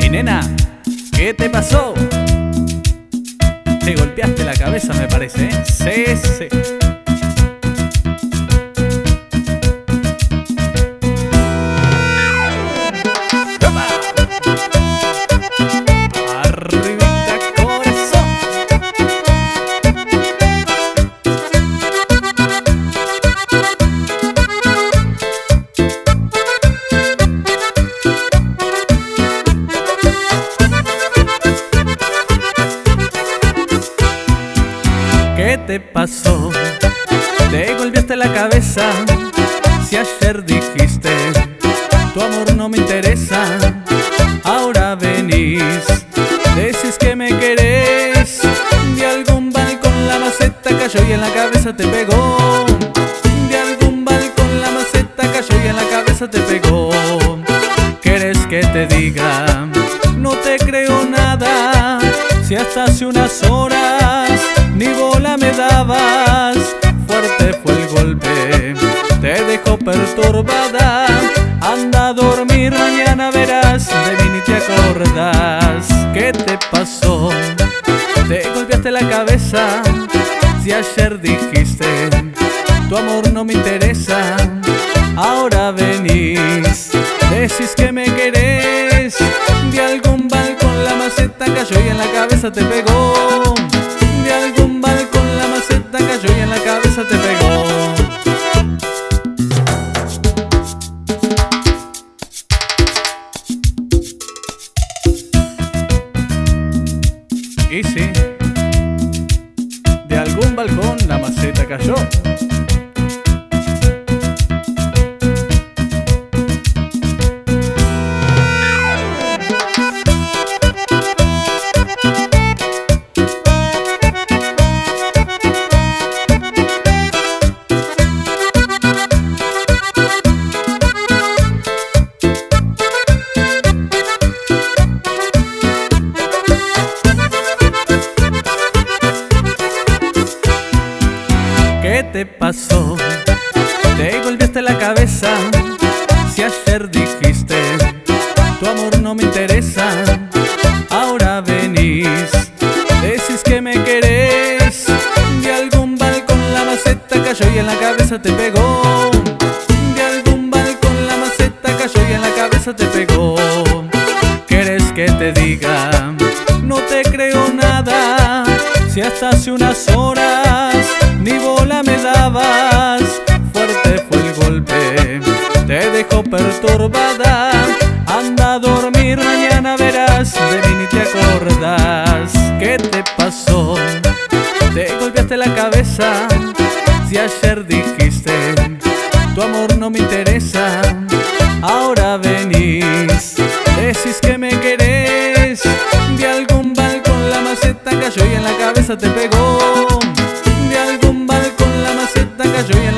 Mi nena, ¿qué te pasó? Te golpeaste la cabeza, me parece, ¿eh? Sí, sí. ¡Epa! Arribita, corazón. ¿Qué te pasó? Te golpeaste la cabeza. Si ayer dijiste tu amor no me interesa, ahora venís, decís que me querés. De algún balcón la maceta cayó y en la cabeza te pegó. De algún balcón la maceta cayó y en la cabeza te pegó. ¿Querés que te diga? No te creo nada. Si hasta hace unas horas ni bola me dabas. Fuerte fue el golpe, te dejó perturbada. Anda a dormir, mañana verás, de mí ni te acordás. ¿Qué te pasó? Te golpeaste la cabeza. Si ayer dijiste tu amor no me interesa, ahora venís, decís que me querés. De algún balcón la maceta cayó y en la cabeza te pegó. De algún balcón la maceta cayó y en la cabeza te pegó. Y sí, de algún balcón la maceta cayó. ¿Qué te pasó? Te golpeaste la cabeza. Si ayer dijiste tu amor no me interesa, ahora venís, decís que me querés. De algún balcón la maceta cayó y en la cabeza te pegó. De algún balcón la maceta cayó y en la cabeza te pegó. ¿Querés que te diga? No te creo nada. Si hasta hace unas horas ni bola me dabas. Fuerte fue el golpe, te dejó perturbada. Anda a dormir, mañana verás, de mí ni te acordás. ¿Qué te pasó? Te golpeaste la cabeza. Si ayer dijiste tu amor no me interesa, ahora venís, decís que me querés. De algún balcón la maceta cayó y en la cabeza te pegó. De algún balcón la maceta cayó y